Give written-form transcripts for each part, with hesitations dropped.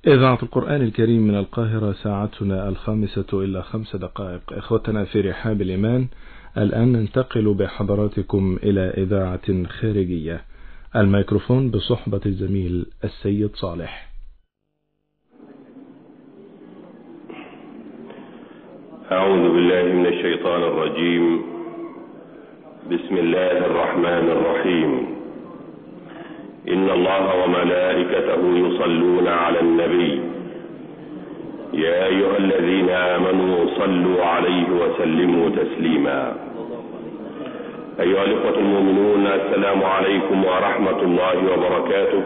إذاعة القرآن الكريم من القاهرة، ساعتنا 5:05. إخوتنا في رحاب الإيمان، الآن ننتقل بحضراتكم إلى إذاعة خارجية. الميكروفون بصحبة الزميل السيد صالح. أعوذ بالله من الشيطان الرجيم. بسم الله الرحمن الرحيم. إن الله وملائكته يصلون على النبي يا أيها الذين آمنوا صلوا عليه وسلموا تسليما. أيها الإخوة المؤمنون، السلام عليكم ورحمة الله وبركاته.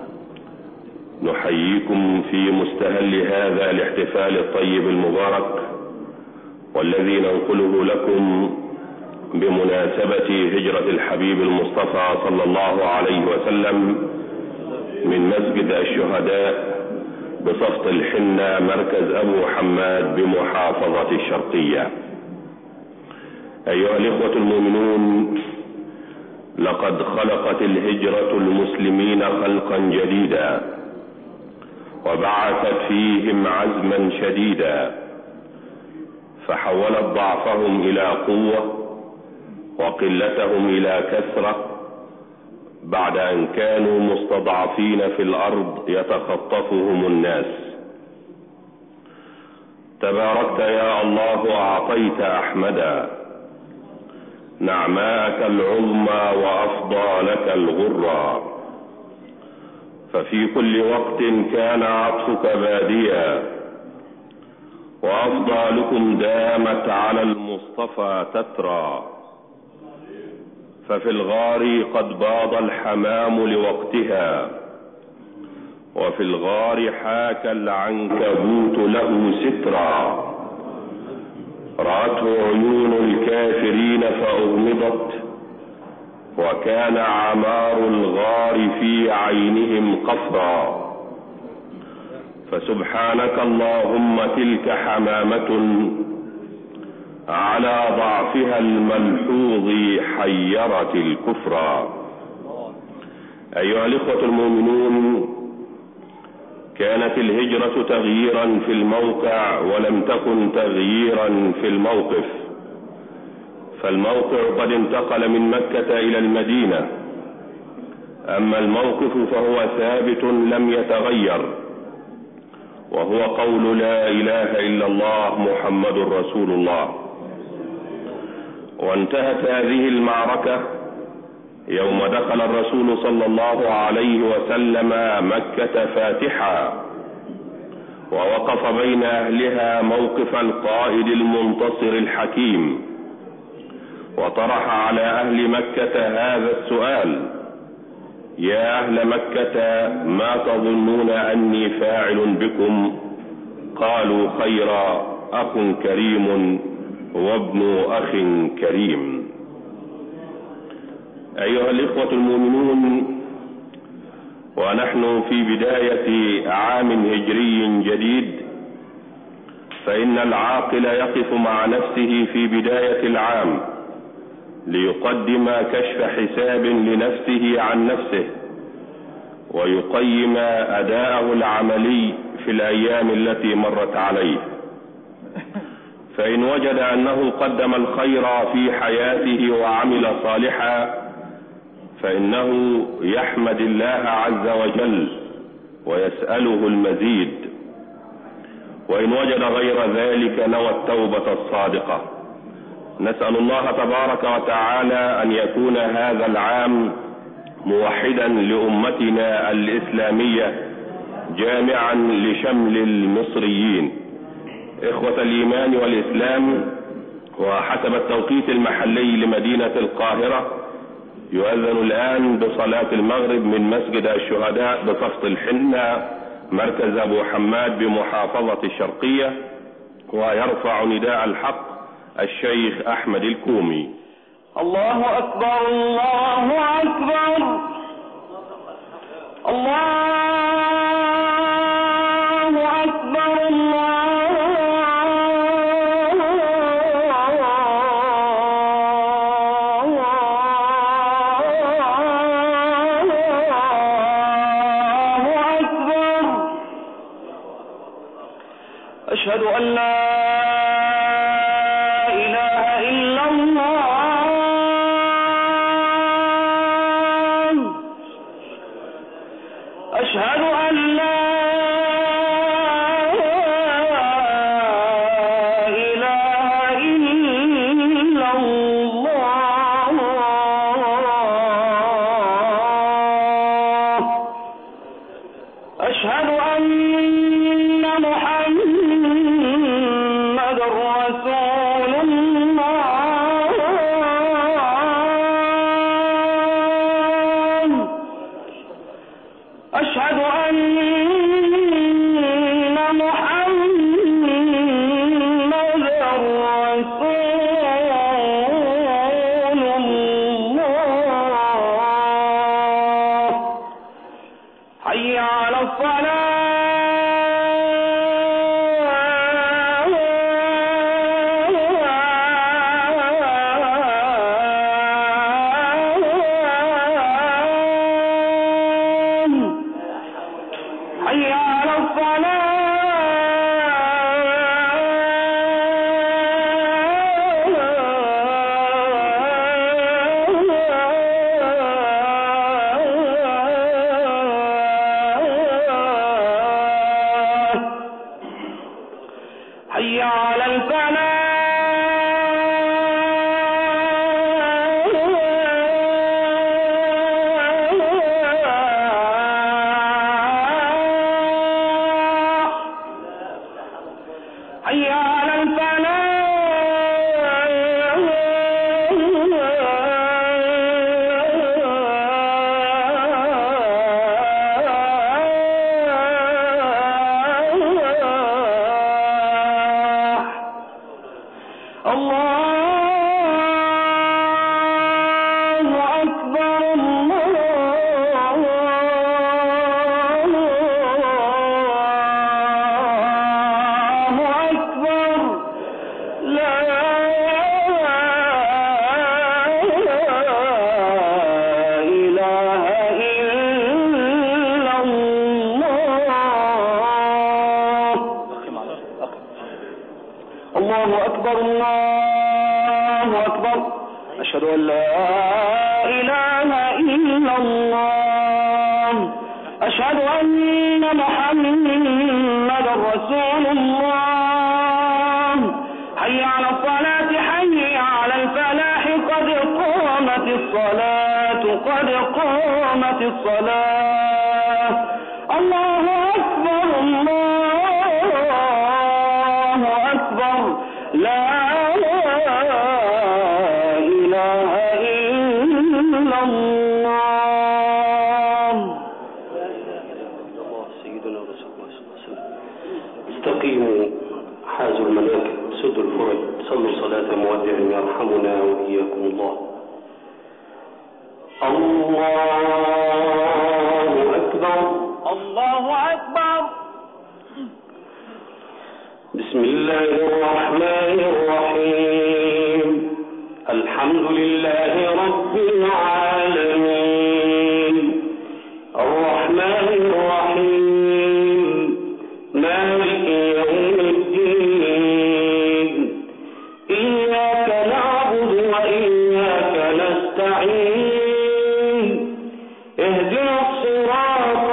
نحييكم في مستهل هذا الاحتفال الطيب المبارك، والذي ننقله لكم بمناسبة هجرة الحبيب المصطفى صلى الله عليه وسلم من مسجد الشهداء بصفت الحنة، مركز أبو حماد بمحافظة الشرقية. أيها الإخوة المؤمنون، لقد خلقت الهجرة المسلمين خلقا جديدا، وبعثت فيهم عزما شديدا، فحولت ضعفهم إلى قوة وقلتهم إلى كثرة، بعد أن كانوا مستضعفين في الأرض يتخطفهم الناس. تباركت يا الله، أعطيت أحمدا نعماءك العظمى وأفضالك الغرى، ففي كل وقت كان عطفك باديا، وأفضالكم دامت على المصطفى تترى. ففي الغار قد باض الحمام لوقتها، وفي الغار حاك العنكبوت له سترا. رأته عيون الكافرين فأغمضت، وكان عمار الغار في عينهم قفرا. فسبحانك اللهم تلك حمامة على ضعفها الملحوظ حيرت الكفر. أيها الإخوة المؤمنون، كانت الهجرة تغييرا في الموقع ولم تكن تغييرا في الموقف، فالموقع قد انتقل من مكة إلى المدينة، أما الموقف فهو ثابت لم يتغير، وهو قول لا إله إلا الله محمد رسول الله. وانتهت هذه المعركة يوم دخل الرسول صلى الله عليه وسلم مكة فاتحا، ووقف بين أهلها موقف القائد المنتصر الحكيم، وطرح على أهل مكة هذا السؤال: يا أهل مكة، ما تظنون أني فاعل بكم؟ قالوا خيرا، أخ كريم وابن أخ كريم. أيها الإخوة المؤمنون، ونحن في بداية عام هجري جديد، فإن العاقل يقف مع نفسه في بداية العام ليقدم كشف حساب لنفسه عن نفسه، ويقيم أداءه العملي في الأيام التي مرت عليه. فإن وجد أنه قدم الخير في حياته وعمل صالحا، فإنه يحمد الله عز وجل ويسأله المزيد، وإن وجد غير ذلك نوى التوبة الصادقة. نسأل الله تبارك وتعالى أن يكون هذا العام موحدا لأمتنا الإسلامية، جامعا لشمل المصريين. إخوة الإيمان والإسلام، وحسب التوقيت المحلي لمدينة القاهرة يؤذن الآن بصلاة المغرب من مسجد الشهداء بصفت الحنة، مركز أبو حماد بمحافظة الشرقية، ويرفع نداء الحق الشيخ أحمد الكومي. الله أكبر، الله أكبر، الله أكبر، الله أكبر. أشهد أن لا إله إلا الله. أشهد أن لا أشهد أن محمد رسول الله. أشهد أن محمد رسول الله. حي على الصلاة. حي على الصلاة. حي على الفلاح. حي على الفلاح. الله أكبر. الله أكبر. لا إله إلا الله. الله أكبر. الله أكبر. أشهد أن لا إله إلا الله. أشهد أن محمد رسول الله. حي على الصلاة. حي على الفلاح. قد قامت الصلاة. قد قامت الصلاة. الله أكبر. الله أكبر. لا إله إلا الله. سيدنا رسول الله صلى الله عليه وسلم. استقيموا حازوا المناكب سدوا الفرج صلوا صلاة مودع يرحمنا وإياكم الله. الله أكبر. الله أكبر. بسم الله الرحمن الرحيم. الحمد لله رب العالمين. الرحمن الرحيم. مالك يوم الدين. إياك نعبد وإياك نستعين. اهدنا الصراط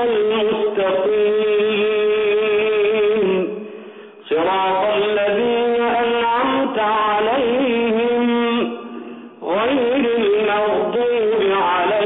المستقيم. صراط الذين أنعمت عليهم غير المغضوب عليهم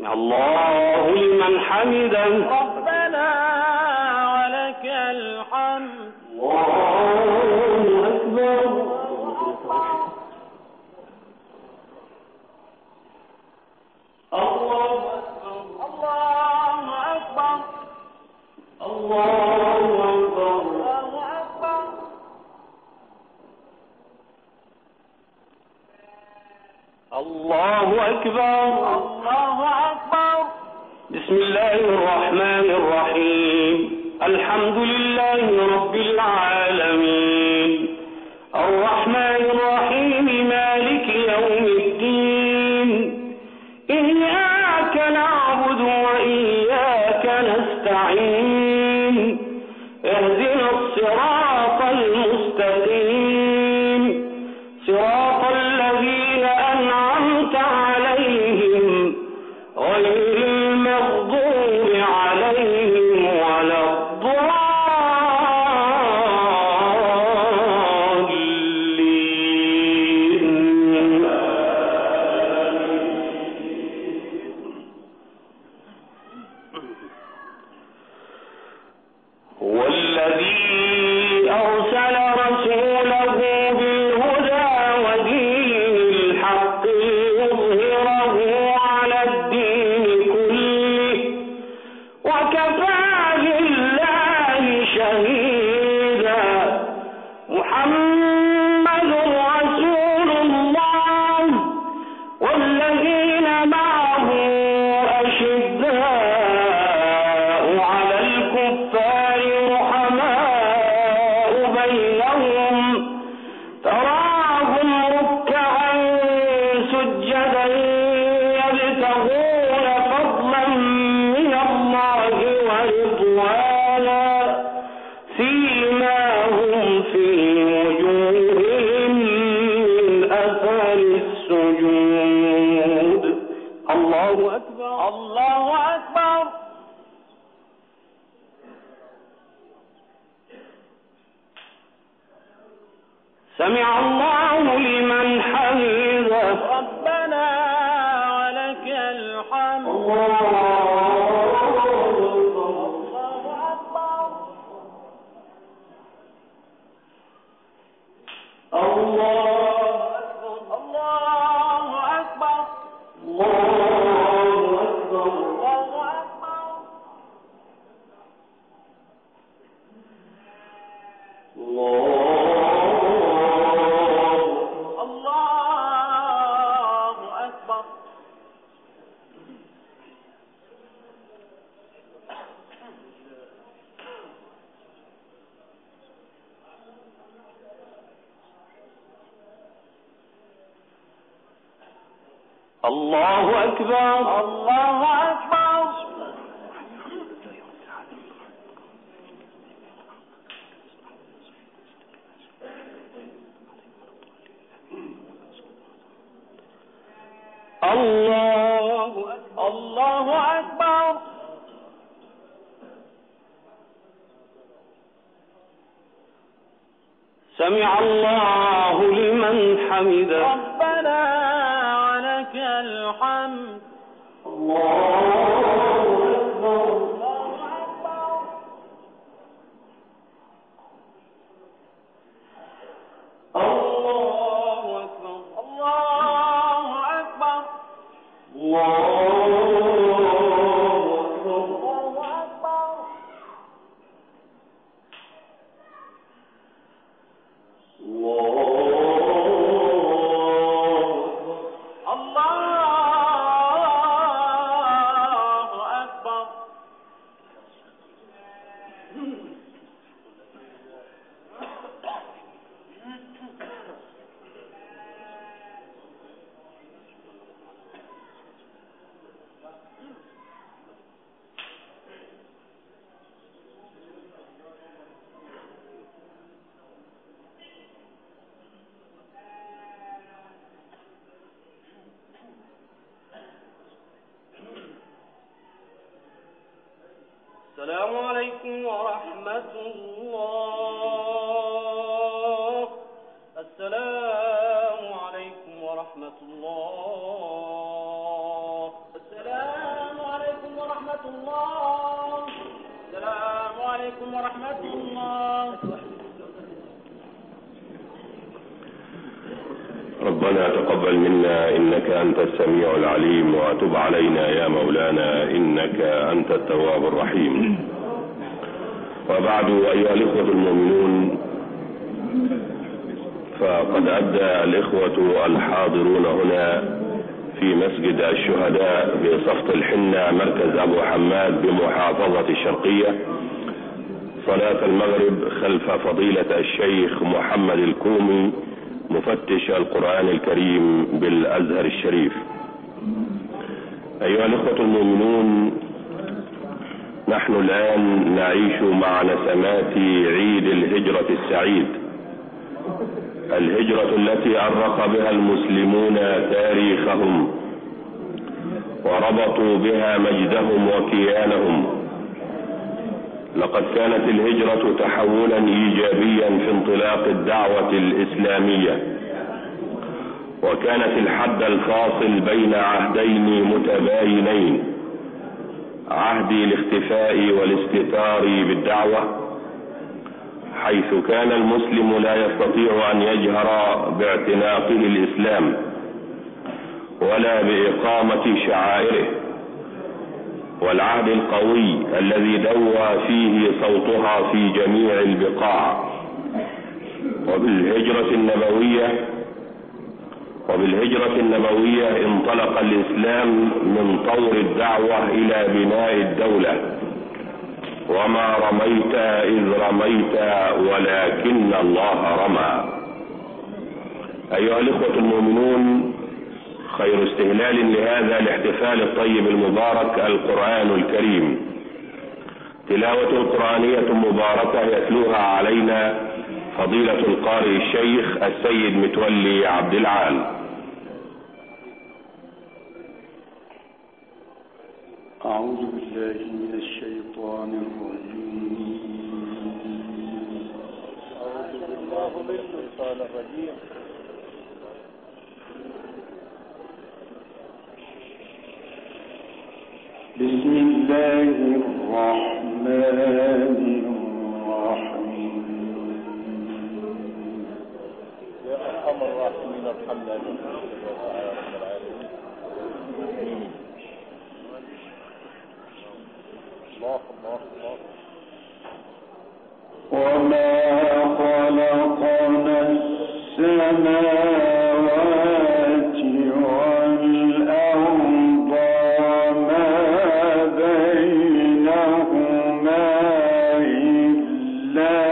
سمع الله لمن حمده ربنا ولك الحمد الله أكبر الله أكبر الله أكبر الله أكبر الله أكبر. بسم الله الرحمن الرحيم الحمد لله رب العالمين الرحمن الرحيم مالك يوم الدين إياك نعبد وإياك نستعين اهدنا الصراط المستقيم صراط الذين أنعمت عليهم غير المغضوب عليهم ولا الضالين. هو الذي أرسل رسوله بالهدى ودين الحق ليظهره على الدين كله وكفى بالله شهيدا. محمد رسول الله والذين معه أشداء على الكفار رحماء بينهم تراهم ركعا سجدا يبتغون فضلا من الله ورضوانا سيماهم في وجوههم من أثر السجود. الله أكبر الله أكبر. سمع الله لمن حمده ربنا ولك الحمد. الله أكبر الله أكبر. الله أكبر. سمع الله لمن حمده ربنا ولك الحمد. السلام عليكم ورحمة الله. السلام عليكم ورحمة الله. السلام ربنا تقبل منا إنك أنت السميع العليم، وتب علينا يا مولانا إنك أنت التواب الرحيم. وبعد، أيها الإخوة المؤمنون، فقد أدى الإخوة الحاضرون هنا في مسجد الشهداء بصفت الحنة مركز أبو حماد بمحافظة الشرقية صلاة المغرب خلف فضيلة الشيخ محمد الكومي مفتش القرآن الكريم بالأزهر الشريف. أيها الإخوة المؤمنون، نحن الآن نعيش مع نسمات عيد الهجرة السعيد، الهجرة التي أرخ بها المسلمون تاريخهم وربطوا بها مجدهم وكيانهم. لقد كانت الهجرة تحولا إيجابيا في انطلاق الدعوة الإسلامية، وكانت الحد الفاصل بين عهدين متباينين، عهد الاختفاء والاستتار بالدعوة، حيث كان المسلم لا يستطيع أن يجهر باعتناقه الإسلام ولا بإقامة شعائره، والعهد القوي الذي دوى فيه صوتها في جميع البقاع. وبالهجرة النبوية انطلق الإسلام من طور الدعوة إلى بناء الدولة. وما رميت إذ رميت ولكن الله رمى. أيها الإخوة المؤمنون، خير استهلال لهذا الاحتفال الطيب المبارك القرآن الكريم، تلاوة قرآنية مباركة يتلوها علينا فضيلة القارئ الشيخ السيد متولي عبد العال. أعوذ بالله من الشيطان الرجيم. بسم الله الرحمن الرحيم. يا أرحم الراحمين ارحمنا يا رب العالمين. الله الله الله. وما خلقنا السماوات والأرض وما بينهما إلا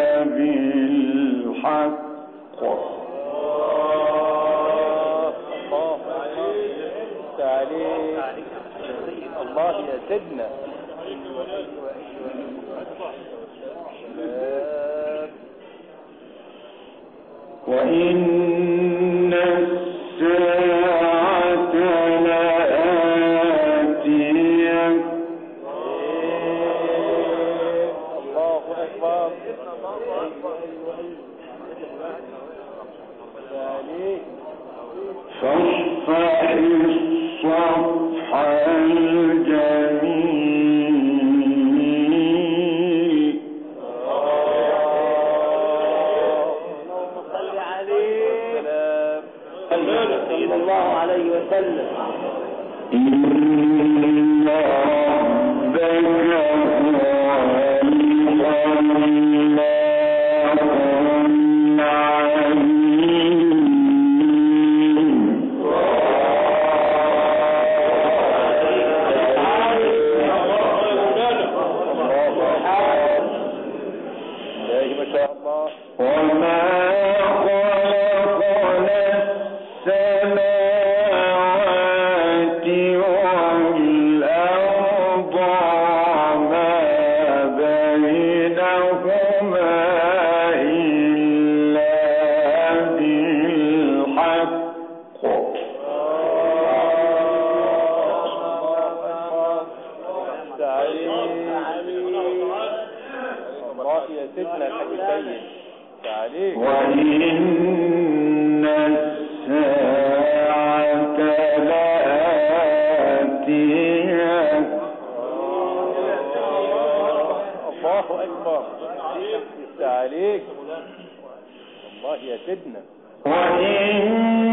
بالحق. الله يا سيدنا. وإن الساعة لآتية. الله أكبر. فاصفح الصفح الجميل. صلى الله عليه وسلم. إن ربك وإن الساعة لآتية. الله أكبر. عليك الله يا سيدنا. وإن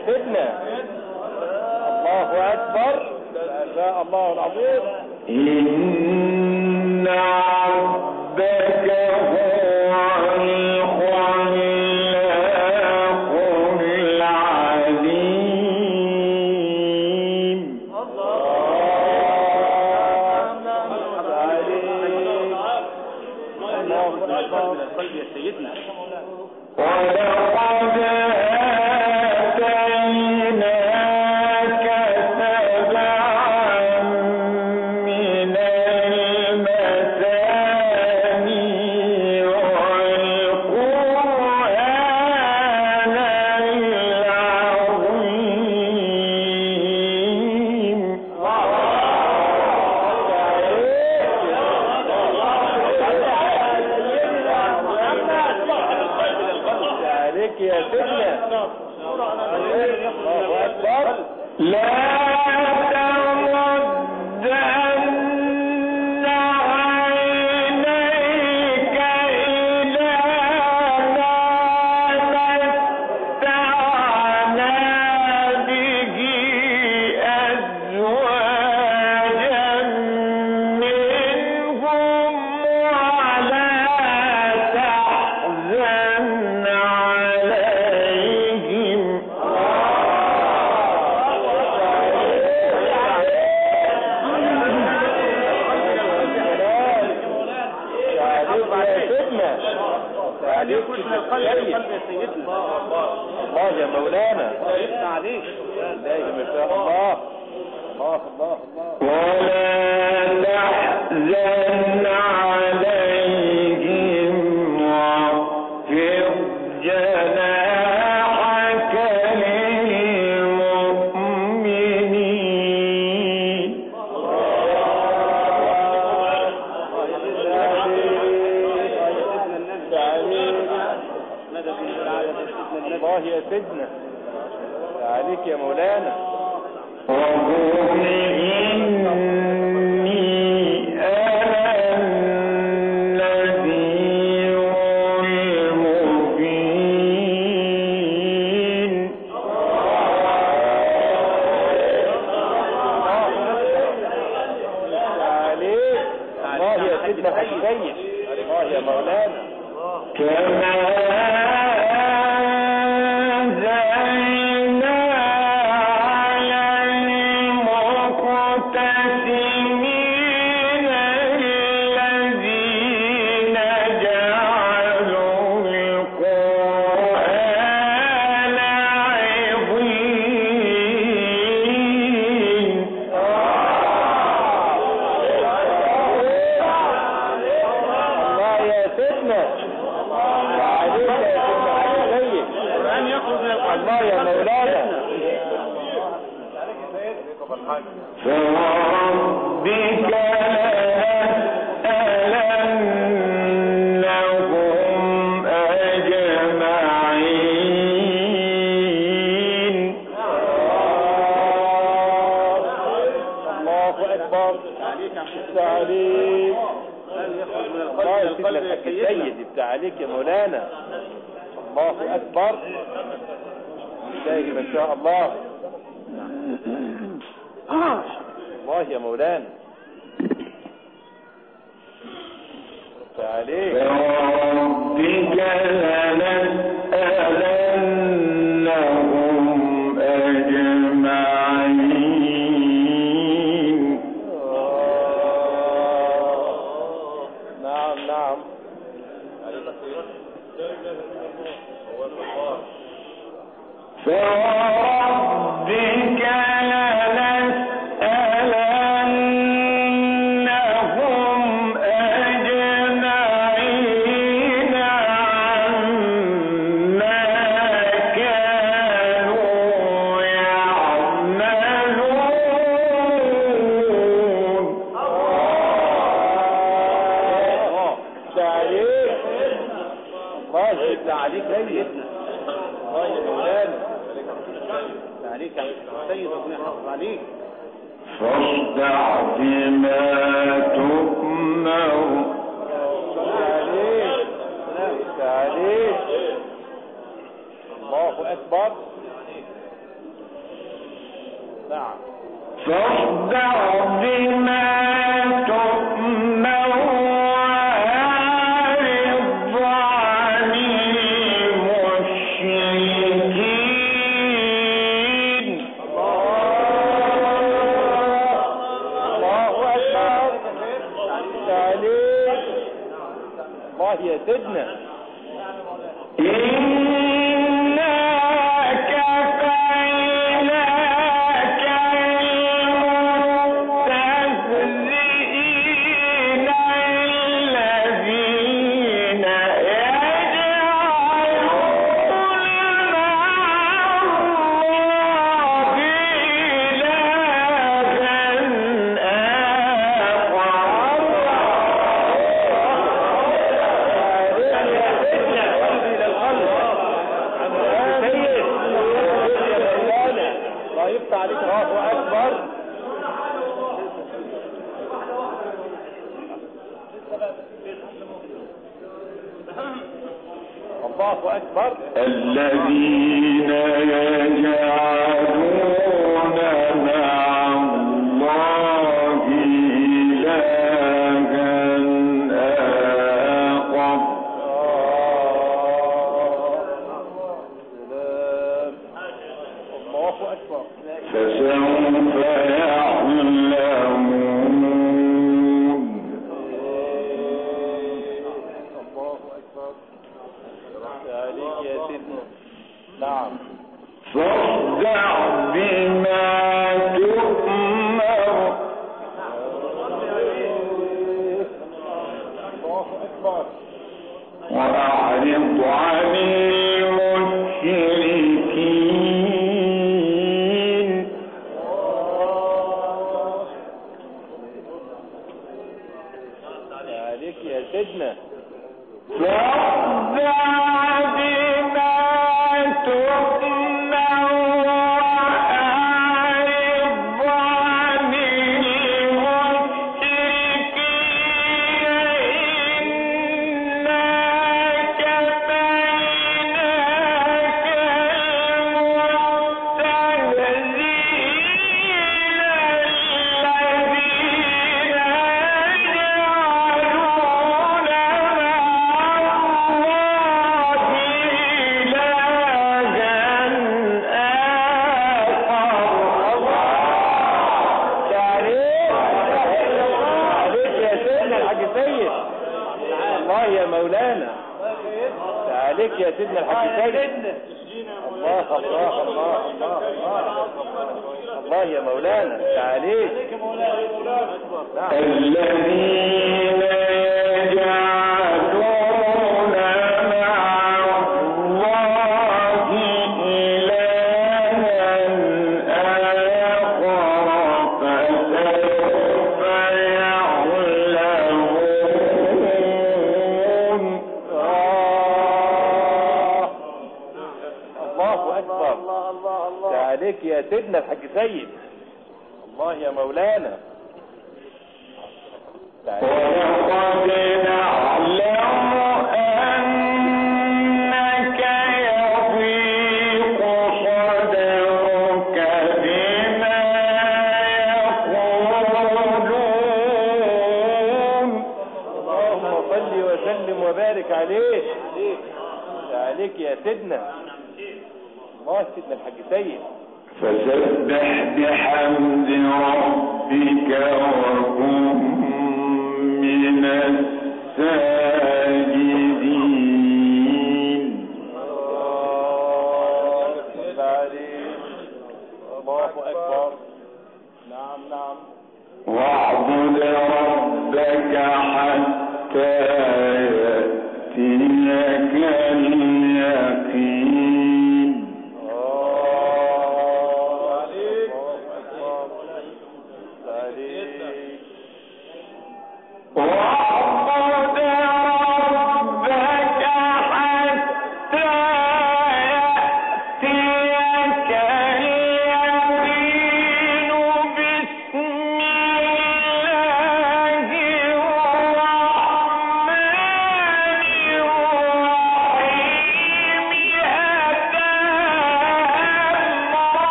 سيدنا. الله أكبر. ما شاء الله العظيم. إن ربك هو الخلاق العليم. قلبي يا سيدنا. ولقد آتيناك سبعا من المثاني والقرآن العظيم. عليك يا سيدنا. الله أكبر. لا تمدن عينيك إلى ما متعنا به أزواجا منهم ولا تحزن عليهم. عليك قلب يا سيدنا. الله يا مولانا. عليك. لا ما شاء الله. الله الله الله. ولا تحزن عليهم واخفض جناحك للمؤمنين. الله يا سيدنا. عليك يا مولانا. وقل إني أنا النذير المبين. عليك. الله يا سيدنا حسين. الله يا مولانا. كما أنزلنا على المقتسمين الذين جعلوا القرآن عظيم. الله يا سيدنا. عليك يا سيدنا حسين. القرآن يخرج من القلب. الله يا مولانا. فوربك لنسألنهم أجمعين. الله أكبر. عليك يا حسين. عليك. يخرج من الله يا القلب سيدنا يا سيدنا. السيد. بتاع عليك يا مولانا. الله أكبر. الله ما شاء الله. الله يا مولانا. عليك. فوربك لنسألنهم أجمعين. نعم نعم. فوربك لنسألنهم أجمعين عما كانوا يعملون. عليك. الله يبدأ عليك سيدنا. الله يا مولانا. عليك يا سيد. ربنا يحافظ عليك. فاصدع بما تؤمر. عليك. عليك. الله أكبر. نعم. فاصدع بما تؤمر وأعرض عن المشركين. الله أكبر. تعليق الله يا سيدنا. الله أكبر. الذين يجعلون مع الله إلها آخر. الله أكبر. فسوف يعلمون. نعم. فاصدع بما تؤمر وأعرض عن المشركين. عليك يا سيدنا. فاصدع بما تؤمر وأعرض عن المشركين. إنا كفيناك عليك يا سيدنا الحاج سيد. الله الله الله الله الله يا مولانا. عليك الذين يجعلون مع الله إلها آخر. فسوف يعلمون. الله أكبر. عليك يا سيدنا الحاج سيد. الله يا مولانا. ولقد نعلم أنك يضيق صدرك بما يقولون. اللهم صل وسلم وبارك عليك. عليك يا سيدنا. الله سيدنا الحاج سيد. فسبح بحمد ربك وكن من الساجدين. الله أكبر. نعم نعم. واعبد ربك حتى يأتيك اليقين.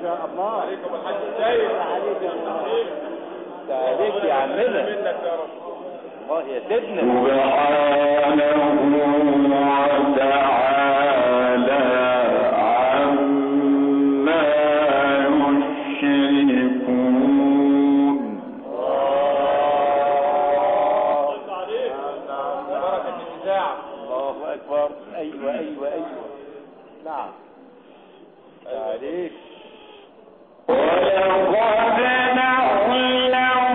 شاء الله. عليكم الحاج السيد. عليك يا عمنا. الله يا سيدنا. سبحانه وتعالى عما يشركون. بركة الإذاعة. الله أكبر. أيوة أيوة أيوة. نعم. عليك. ولقد نعلم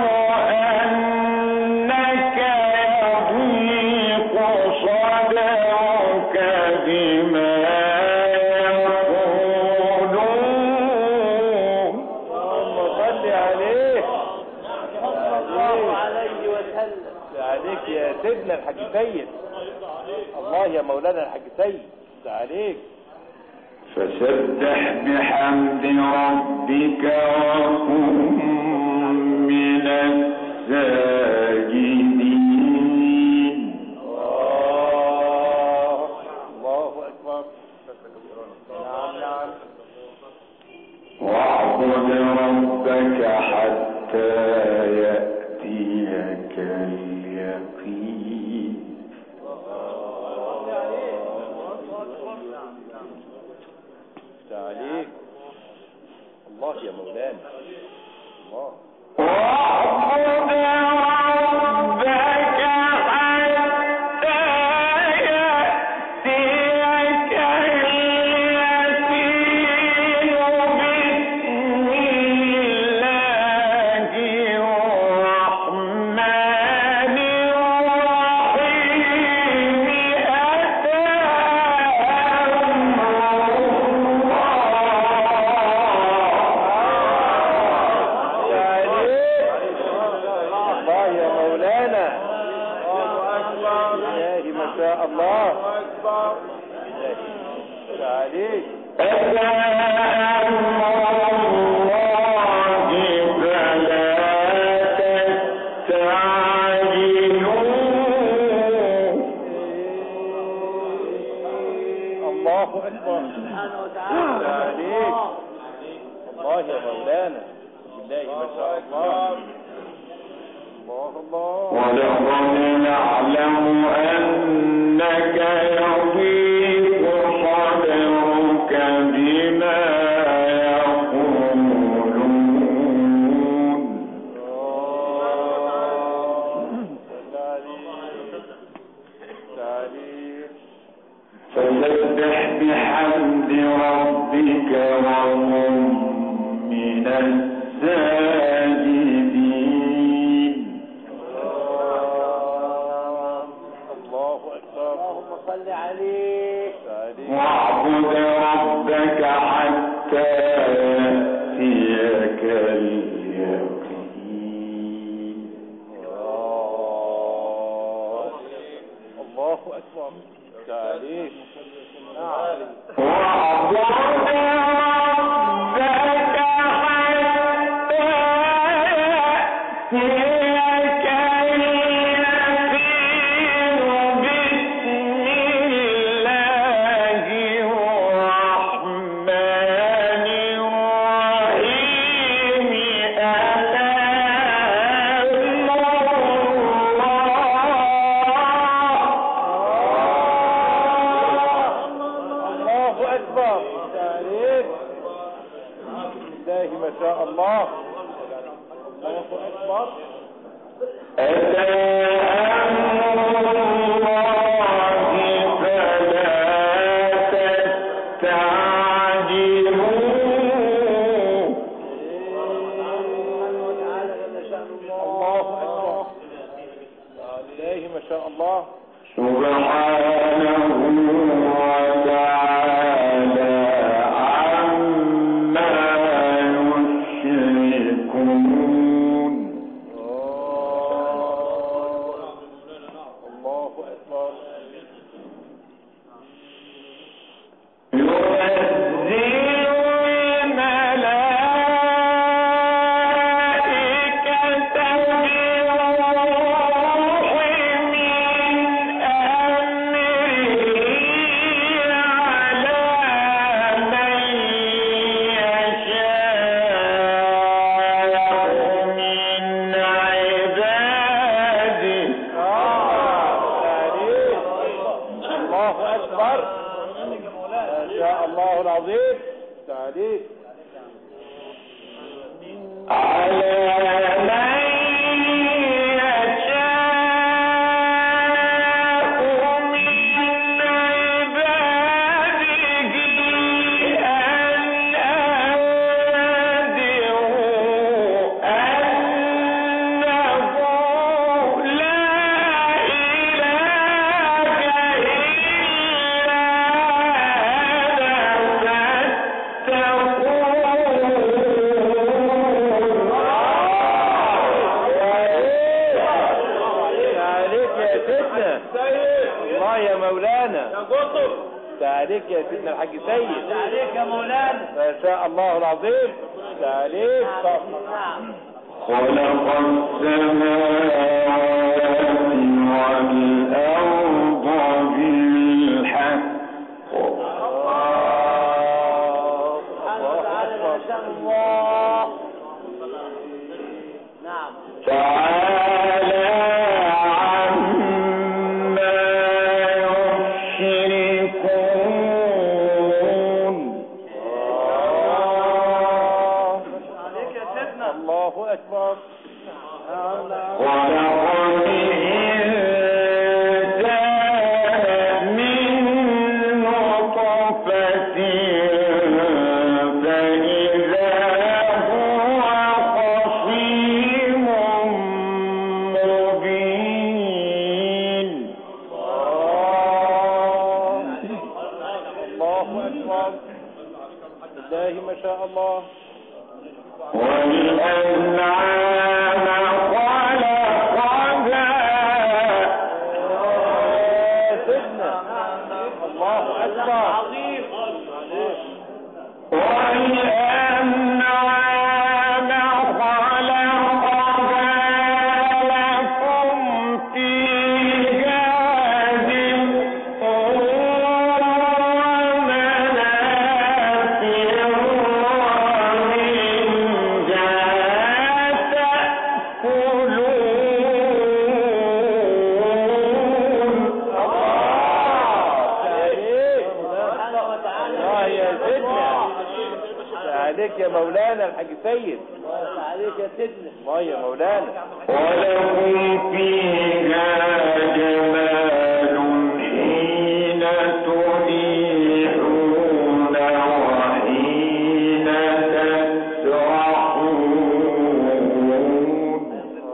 أنك يضيق صدرك بما يقولون. اللهم صل عليه. صلى الله عليه وسلم. عليك يا سيدنا الحاج سيد. الله يا مولانا الحاج سيد. عليك. فسبح بحمد ربك وكن من الساجدين. الله أكبر. نعم نعم. واعبد ربك حتى يأتيك اليقين. عليك. الله يا مولانا. الله. واعبد ربك حتى يأتيك اليقين. بسم الله الرحمن الرحيم. أتى الله أكبر. عليك. أتى أمر الله فلا تستعجلوه. الله أكبر. سبحانه وتعالى. عليك. الله يا مولانا. بالله ما شاء الله. الله الله. ولقد نعلم أنك يضيق صدرك بما يقولون. فسبح بحمد ربك وكن من الساجدين. اللهم صل عليه. واعبد ربك حتى يأتيك اليقين. الله أكبر. تعاليك. نعم. واعبد ربك حتى يأتيك اليقين. بسم الله الرحمن الرحيم. أتى أمر الله أكبر. تعاليك. بالله ما شاء الله. الله أكبر. أتى أمر الله فلا تستعجلوه. الله أكبر. بالله ما شاء الله. سبحانه وتعالى عما يشركون. الله أكبر. ما شاء الله العظيم. تعليق على من عليك يا سيدنا الحاج سيد. عليك يا مولانا. ما شاء الله العظيم. عليك. خلق السماوات والأرض بالحق. سبحانه وتعالى ما شاء الله. نعم. تعالى عما يشركون. عليك يا سيدنا. الله أكبر. خلق الإنسان من نطفة فإذا هو خصيم مبين. الله أكبر. بالله ما شاء الله. والأنعام خلقها. سيدنا الله أكبر. عظيم. والأنعام خلقها لكم فيها دفء ومنافع ومنها عليك يا مولانا الحاج سيد. عليك يا سيدنا. الله يا مولانا. ولكم فيها جمال حين تريحون وحين تسرحون.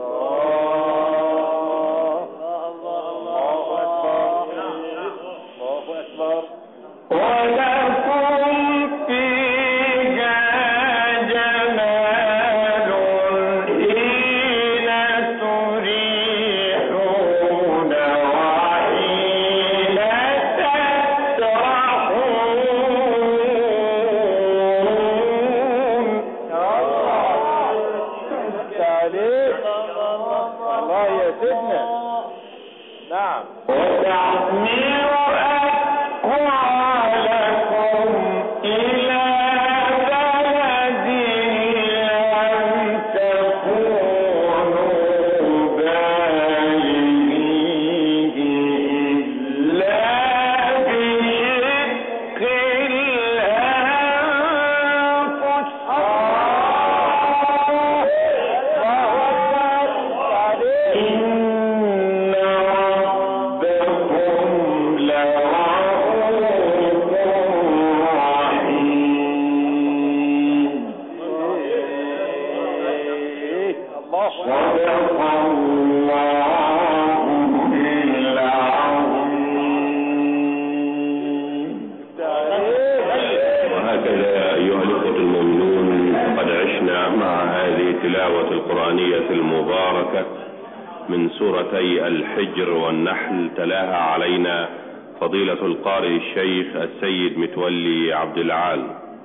الله أكبر. الله أكبر. ولكم فيها جمال حين تريحون وحين تسرحون. تعليق. الله يا سيدنا. نعم. وتحمل أثقالكم إلى بلد لم تكونوا بالغيه إلا بشق الأنفس. إن ربكم لرؤوف رحيم. الله صدق الله العظيم. وهكذا أيها الأخوة المؤمنون، قد عشنا مع هذه التلاوة القرآنية المباركة من سورتي الحجر والنحل. تلاها علينا فضيلة القارئ الشيخ السيد متولي عبد العال،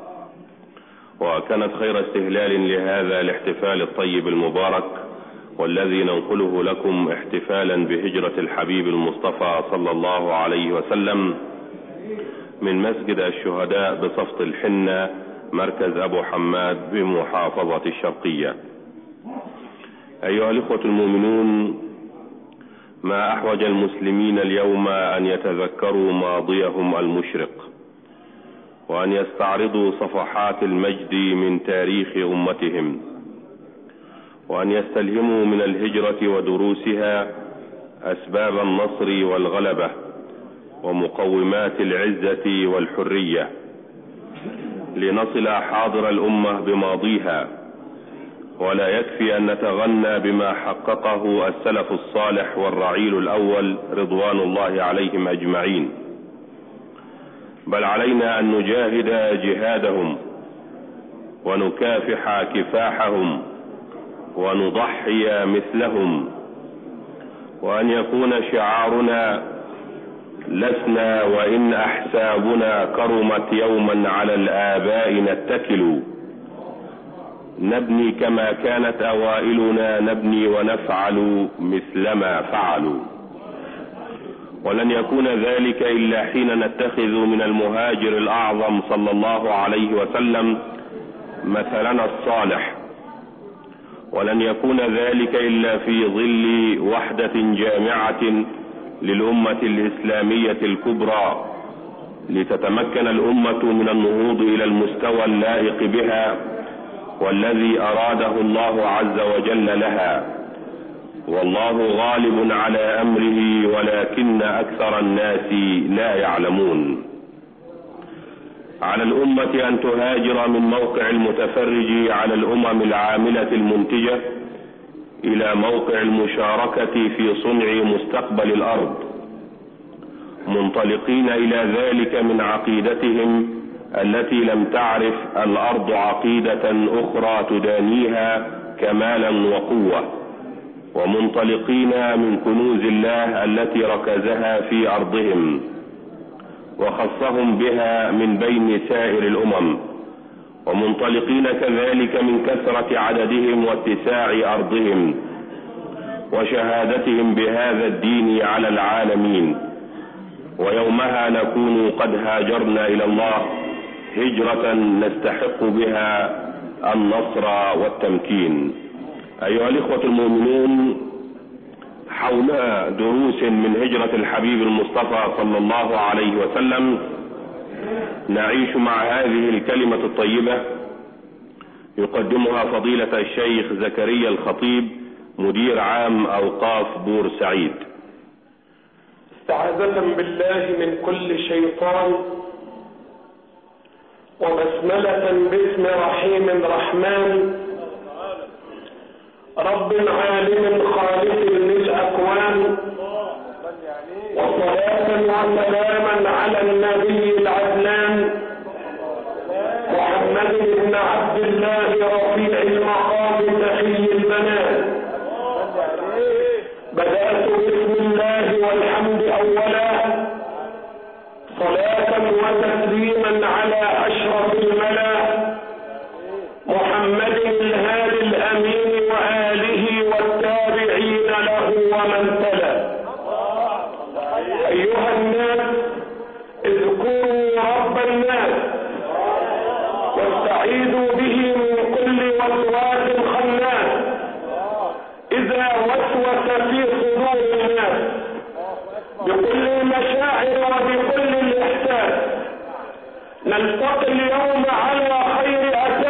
وكانت خير استهلال لهذا الاحتفال الطيب المبارك، والذي ننقله لكم احتفالا بهجرة الحبيب المصطفى صلى الله عليه وسلم من مسجد الشهداء بصفت الحنة، مركز أبو حماد بمحافظة الشرقية. أيها الإخوة المؤمنون، ما أحوج المسلمين اليوم أن يتذكروا ماضيهم المشرق، وأن يستعرضوا صفحات المجد من تاريخ أمتهم، وأن يستلهموا من الهجرة ودروسها أسباب النصر والغلبة ومقومات العزة والحرية، لنصل حاضر الأمة بماضيها. ولا يكفي أن نتغنى بما حققه السلف الصالح والرعيل الأول رضوان الله عليهم أجمعين، بل علينا أن نجاهد جهادهم ونكافح كفاحهم ونضحي مثلهم، وأن يكون شعارنا: لسنا وإن أحسابنا كرمت يوما على الآباء نتكل، نبني كما كانت أوائلنا نبني ونفعل مثلما فعلوا. ولن يكون ذلك إلا حين نتخذ من المهاجر الأعظم صلى الله عليه وسلم مثلنا الصالح، ولن يكون ذلك إلا في ظل وحدة جامعة للأمة الإسلامية الكبرى، لتتمكن الأمة من النهوض إلى المستوى اللائق بها والذي أراده الله عز وجل لها. والله غالب على أمره ولكن أكثر الناس لا يعلمون. على الأمة أن تهاجر من موقع المتفرج على الأمم العاملة المنتجة إلى موقع المشاركة في صنع مستقبل الأرض، منطلقين إلى ذلك من عقيدتهم التي لم تعرف الأرض عقيدة أخرى تدانيها كمالا وقوة، ومنطلقين من كنوز الله التي ركزها في أرضهم وخصهم بها من بين سائر الأمم، ومنطلقين كذلك من كثرة عددهم واتساع أرضهم وشهادتهم بهذا الدين على العالمين. ويومها نكون قد هاجرنا إلى الله هجرة نستحق بها النصر والتمكين. أيها الإخوة المؤمنون، حول دروس من هجرة الحبيب المصطفى صلى الله عليه وسلم نعيش مع هذه الكلمة الطيبة يقدمها فضيلة الشيخ زكريا الخطيب مدير عام أوقاف بورسعيد. استعاذة بالله من كل شيطان، وبسملة باسم رحيم رحمن، رب عالم خالق للأكوان، وصلاة وسلاما على النبي العدنان محمد بن عبد الله رفيع المقام تقي البنات. بدأت بسم الله والحمد أولا، صلاة وتسليما على أشرف الملا محمد الهادي الأمين وآله والتابعين له ومن تلا. أيها الناس، اذكروا رب الناس واستعيذوا به من كل وسواس خناس إذا وسوس في صدور الناس بكل المشاعر وبكل الإحساس. نلتقي اليوم على خير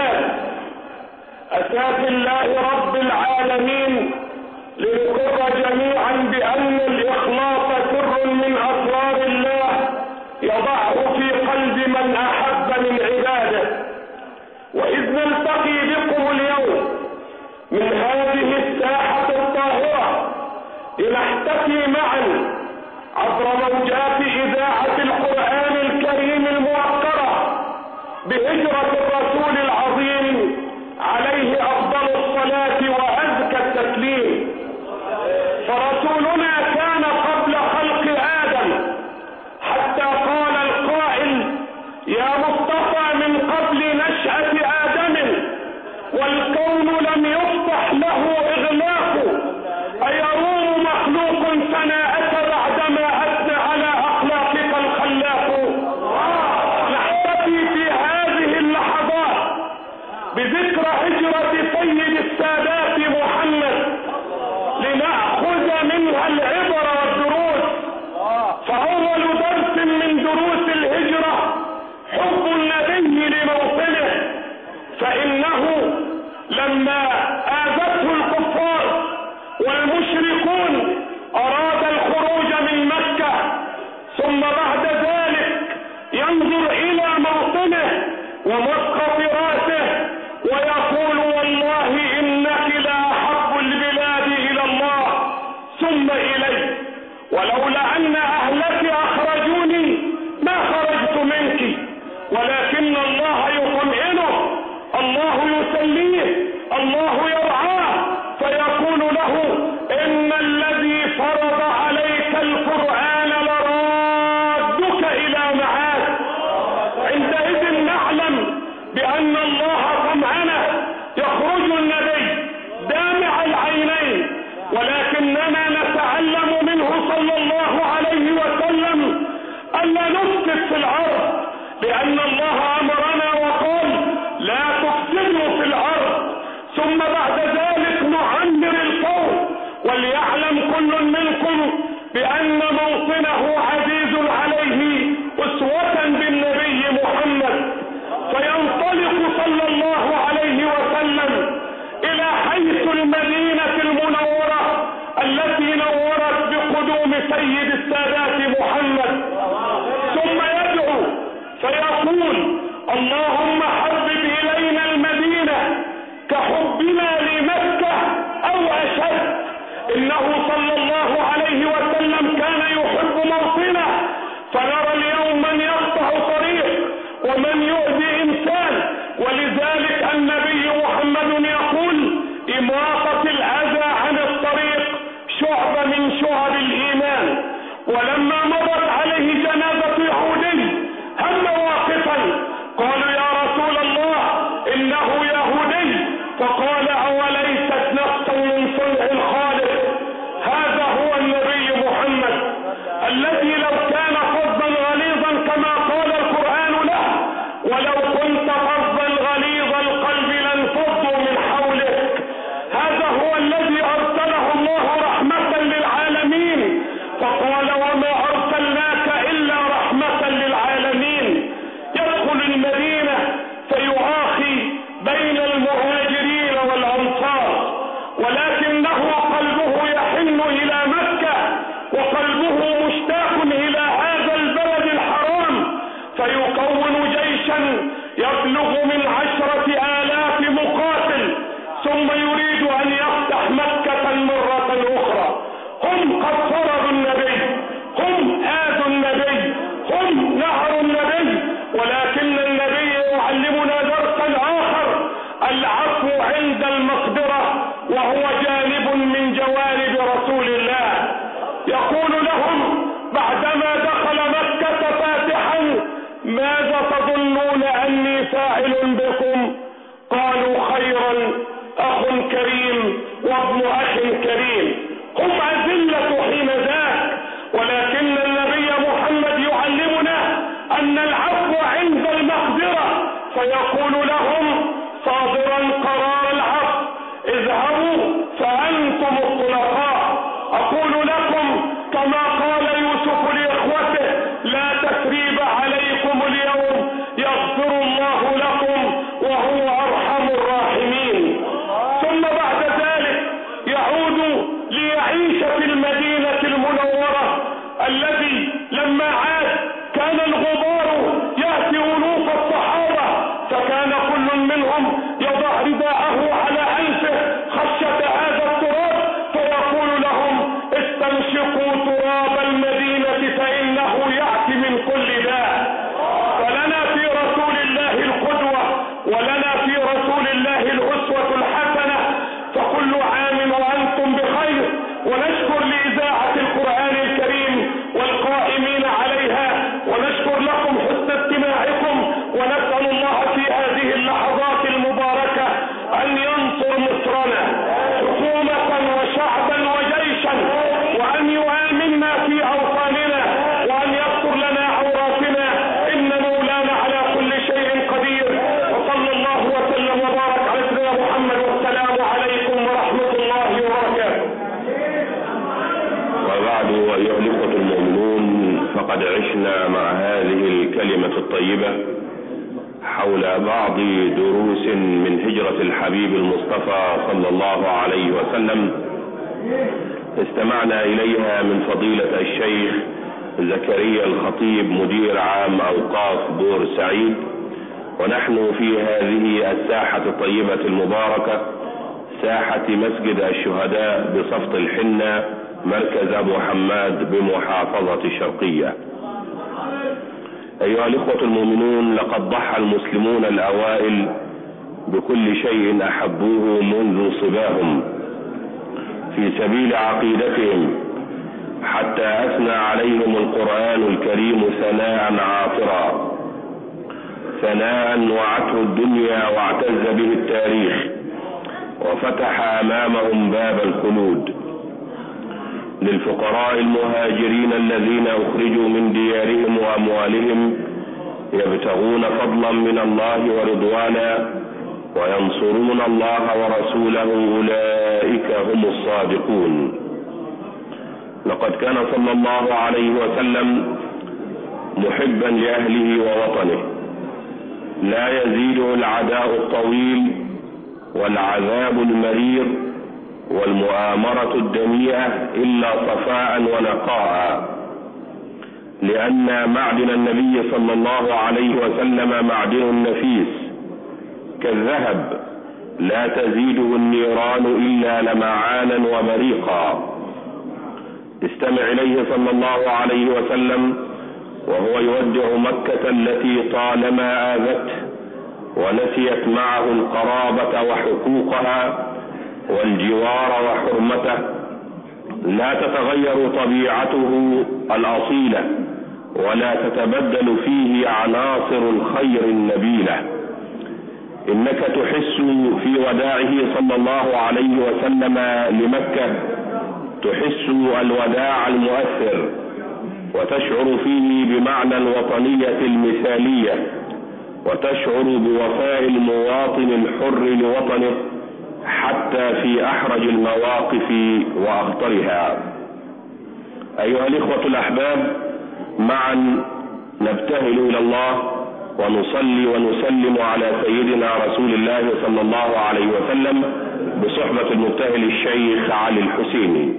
أساس الله رب العالمين، لنقر جميعا بأن الإخلاص سر من أسرار الله يضعه في قلب من أحب من عباده. وإذ نلتقي بكم اليوم من هذه الساحة الطاهرة لنحتفي معا عبر موجات إذاعة القرآن الكريم الموقرة بهجرة الرسول العظيم عليه أفضل الصلاة وأزكى التسليم. فرسولنا كان قبل خلق آدم، حتى قال القائل: يا مصطفى من قبل نشأة آدم والكون لم يفتح له إغلاق، أيروم مخلوق ثناءك بعدما أثنى على أخلاقك الخلاق. نحتفي في هذه اللحظات بذكرى هجرة سيد السادات محمد، لنأخذ منها العبرة ينظر إلى موطنه ومسقط راسه ويقول والله إنك لأحب البلاد إلى الله ثم إلي، ولولا أن أهلك أخرجوني ما خرجت منك، ولكن الله يطمئنه، الله يسليه، الله يرعاه، فيقول له إن الذي فرض عليك القرآن لرادك إلى معاد. عندئذ نعلم بأن الله طمأنه، يخرج النبي دامع العينين، ولكننا نتعلم منه صلى الله عليه وسلم ألا نفسد في الأرض، لأن الله أمرنا وقال لا تفسدوا في الأرض، ثم بعد ذلك نعمر القوم. وليعلم كل منكم بأن موطنه عزيز عليه أسوة بالنبي محمد، فينطلق صلى الله عليه وسلم إلى حيث المدينة المنورة التي نورت بقدوم سيد السادات محمد، ثم يدعو فيقول اللهم حبب إلينا المدينة كحبنا لمكة أو أشد. إنه صلى الله عليه وسلم كان يحب موطنه، فنرى اليوم من يقطع طريق ومن يؤذي إنسان، ولذلك النبي محمد يقول إماطة الأذى عن الطريق شعبة من شعب الإيمان. ولما مرت عليه جنازة يهودي هم واقفا، قالوا يا رسول الله إنه يهودي، فقال أوليست نفسا من صنع الخالق. هذا هو النبي محمد الذي لو كان فظا غليظا كما قال القرآن له، ولو كنت فظا غليظ القلب لانفضوا من حولك. هذا هو الذي أرسله الله رحمة للعالمين، فقال وما أرسلناك إلا رحمة للعالمين. يدخل المدينة فيعاخي بين المهاجرين والأنصار، ولكنه قلبه يحن إلى مكة، وقلبه مشتاق إلى هذا البلد الحرام، فيكون جيشا يبلغ من 10,000 مقاتل، ثم يريد أن يفتح مكة مرة أخرى. هم قد فرضوا النبي، هم آذوا النبي، هم نهروا النبي، ولكن النبي يعلمنا درسا آخر، العفو عند المقدرة، وهو جانب من جوانب رسول الله. يقول لهم بعدما دخل مكة فاتحا ماذا تظنون أني فاعل بكم؟ قالوا خيرا، أخ كريم وابن أخ كريم. هم أذلة حين ذاك، ولكن النبي محمد يعلمنا أن العفو عند المقدرة، فيقول لهم صادرا قرار العفو اذهبوا فأنتم الطلقاء. أقول لكم كما قال يوسف لإخوته لا تثريب عليكم اليوم يغفر الله لكم وهو أرحم الراحمين. ثم بعد ذلك يعود ليعيش في المدينة المنورة الذي لما عاد كان الغبار يأتي ألوف الصحابة، فكان كل منهم يضع رداءه على أنفه خشية هذا التراب، فيقول لهم استنشقوا تراب المدينة فإنه يأتي من كل داء. فلنا في رسول الله القدوة، ولنا في رسول الله الأسوة الحسنة، فكل عام وأنتم بخير. ونشكر لإذاعة القرآن الكريم والقائمين عليها، ونشكر لكم حسن استماعكم، ونسأل الله في هذه اللحظات المباركة أن ينصر مصرنا حكومة وشعبا وجيشا، وأن يؤمننا في أوطاننا، وأن يستر لنا عوراتنا، إن مولانا على كل شيء قدير. وصلى الله وسلم وبارك على سيدنا محمد، والسلام عليكم ورحمة الله وبركاته. وبعد أيها الإخوة المؤمنون، فقد عشنا مع هذه الكلمة الطيبة حول بعض دروس من هجرة الحبيب المصطفى صلى الله عليه وسلم استمعنا إليها من فضيلة الشيخ زكريا الخطيب مدير عام أوقاف بورسعيد، ونحن في هذه الساحة الطيبة المباركة، ساحة مسجد الشهداء بصفت الحنة، مركز أبو حماد بمحافظة الشرقية. أيها الإخوة المؤمنون، لقد ضحى المسلمون الأوائل بكل شيء أحبوه منذ صباهم في سبيل عقيدتهم، حتى أثنى عليهم القرآن الكريم ثناء عاطرا، ثناء وعته الدنيا واعتز به التاريخ، وفتح أمامهم باب الخلود. للفقراء المهاجرين الذين أخرجوا من ديارهم وأموالهم يبتغون فضلا من الله ورضوانا وينصرون الله ورسوله، أولئك هم الصادقون. لقد كان صلى الله عليه وسلم محبا لأهله ووطنه، لا يزيده العداء الطويل والعذاب المرير والمؤامرة الدنيئة إلا صفاء ونقاء، لأن معدن النبي صلى الله عليه وسلم معدن نفيس كالذهب، لا تزيده النيران إلا لمعانا وبريقا. استمع إليه صلى الله عليه وسلم وهو يودع مكة التي طالما آذته ونسيت معه القرابة وحقوقها والجوار وحرمته. لا تتغير طبيعته الأصيلة ولا تتبدل فيه عناصر الخير النبيلة. إنك تحس في وداعه صلى الله عليه وسلم لمكة، تحس الوداع المؤثر، وتشعر فيه بمعنى الوطنية المثالية، وتشعر بوفاء المواطن الحر لوطنه حتى في أحرج المواقف وأخطرها. أيها الإخوة الأحباب، معا نبتهل إلى الله ونصلي ونسلم على سيدنا رسول الله صلى الله عليه وسلم بصحبة المبتهل الشيخ علي الحسيني.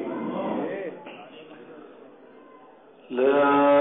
لا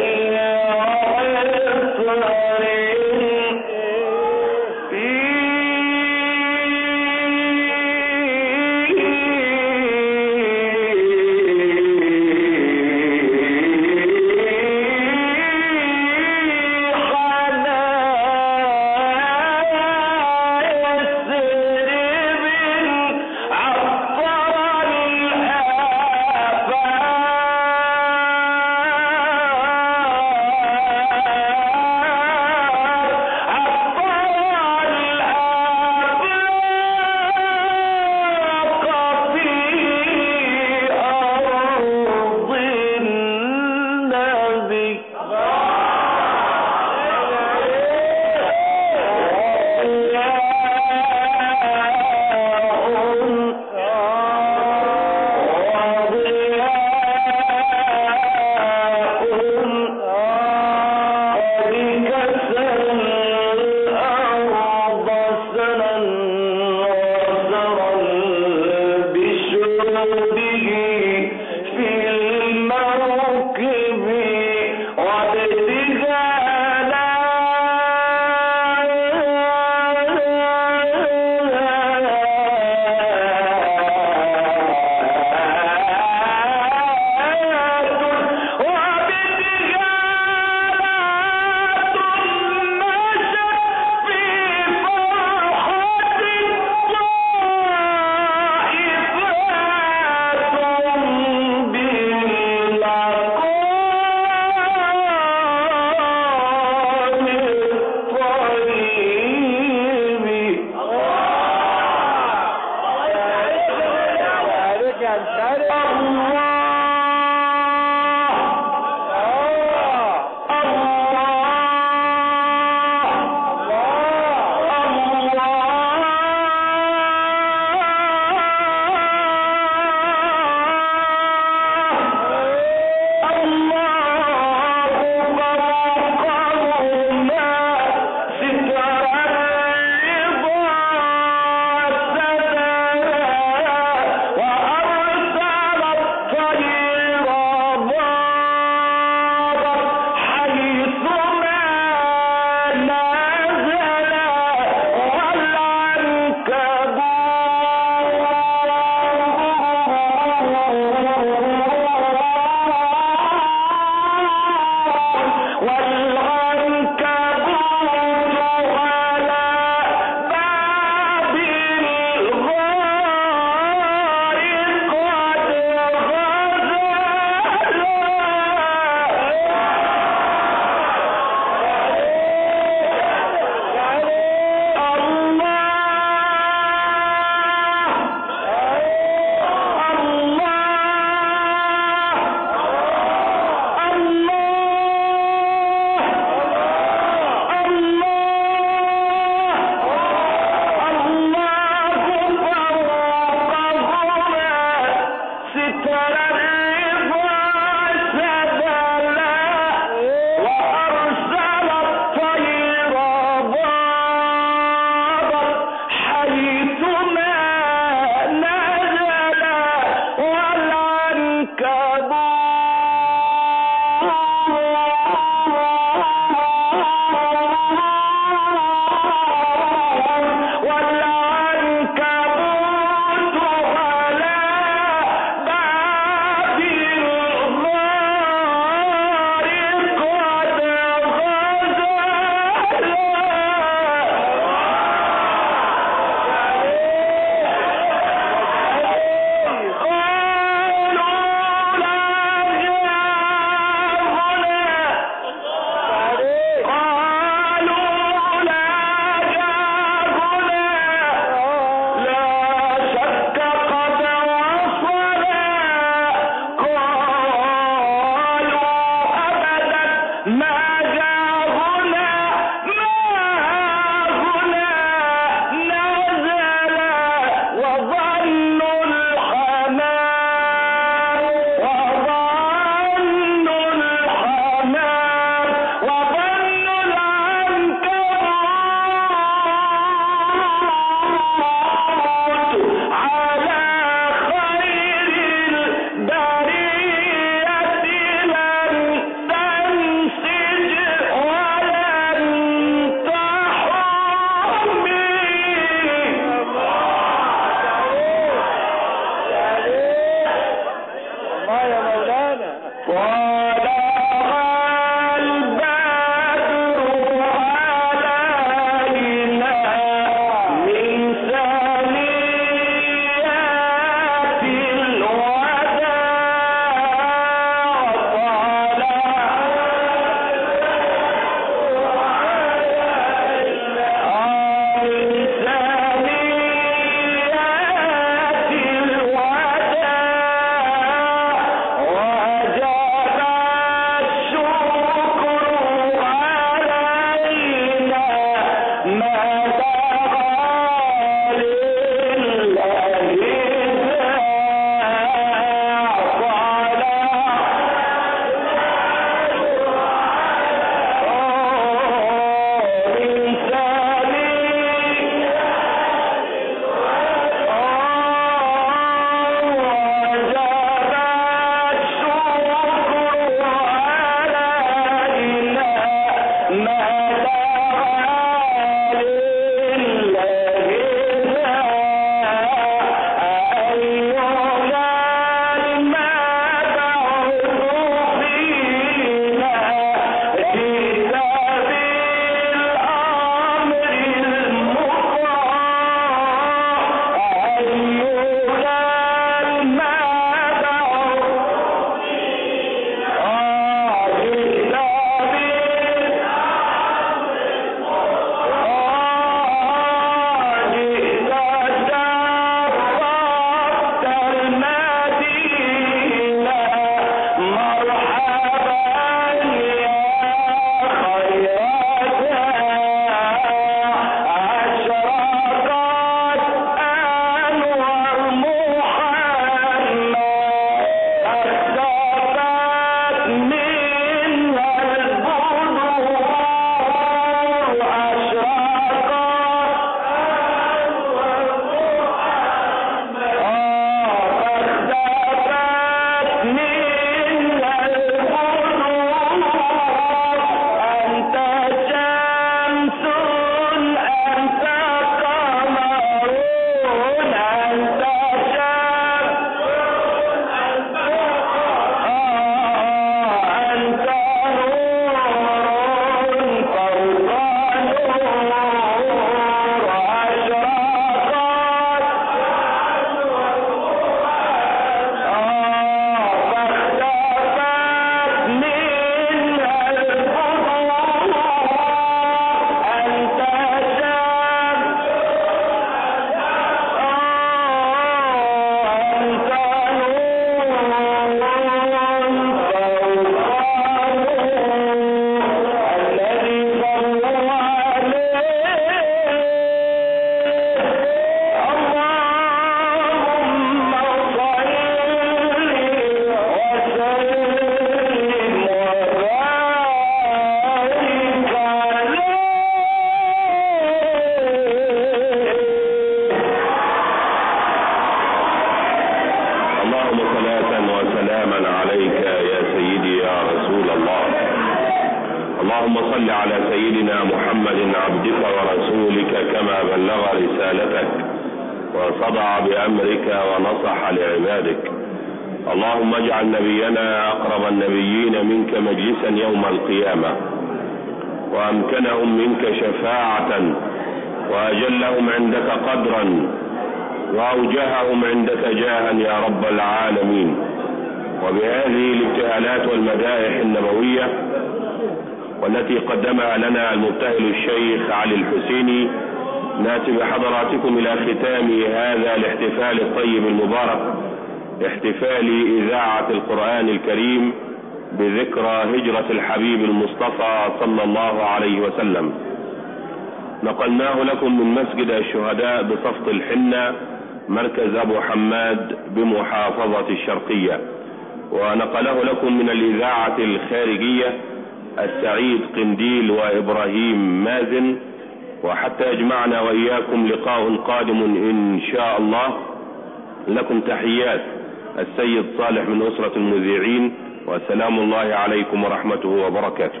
وسلاما عليك يا سيدي يا رسول الله. اللهم صل على سيدنا محمد عبدك ورسولك كما بلغ رسالتك وصدع بأمرك ونصح لعبادك. اللهم اجعل نبينا أقرب النبيين منك مجلسا يوم القيامة، وأمكنهم منك شفاعة، وأجلهم عندك قدرا، وأوجههم عندك جاها يا رب العالمين. وبهذه الابتهالات والمدائح النبوية والتي قدمها لنا المبتهل الشيخ علي الحسيني، ناتي بحضراتكم إلى ختام هذا الاحتفال الطيب المبارك، احتفال إذاعة القرآن الكريم بذكرى هجرة الحبيب المصطفى صلى الله عليه وسلم. نقلناه لكم من مسجد الشهداء بصفت الحنة، مركز أبو حماد بمحافظة الشرقية، ونقله لكم من الإذاعة الخارجية السعيد قنديل وإبراهيم مازن. وحتى يجمعنا وإياكم لقاء قادم إن شاء الله، لكم تحيات السيد صالح من أسرة المذيعين، وسلام الله عليكم ورحمته وبركاته.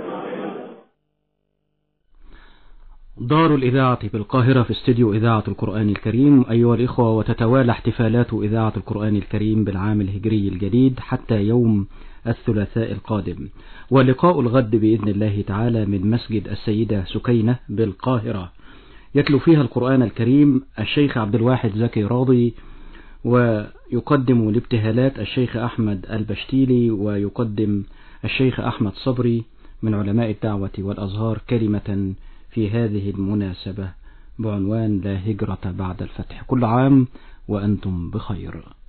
دار الإذاعة بالقاهرة في استديو إذاعة القرآن الكريم. أيها الإخوة، وتتوالى احتفالات إذاعة القرآن الكريم بالعام الهجري الجديد حتى يوم الثلاثاء القادم، ولقاء الغد بإذن الله تعالى من مسجد السيدة سكينة بالقاهرة، يتلو فيها القرآن الكريم الشيخ عبد الواحد زكي راضي، ويقدم الابتهالات الشيخ أحمد البشتيلي، ويقدم الشيخ أحمد صبري من علماء الدعوة والأزهار كلمة في هذه المناسبة بعنوان لا هجرة بعد الفتح. كل عام وأنتم بخير.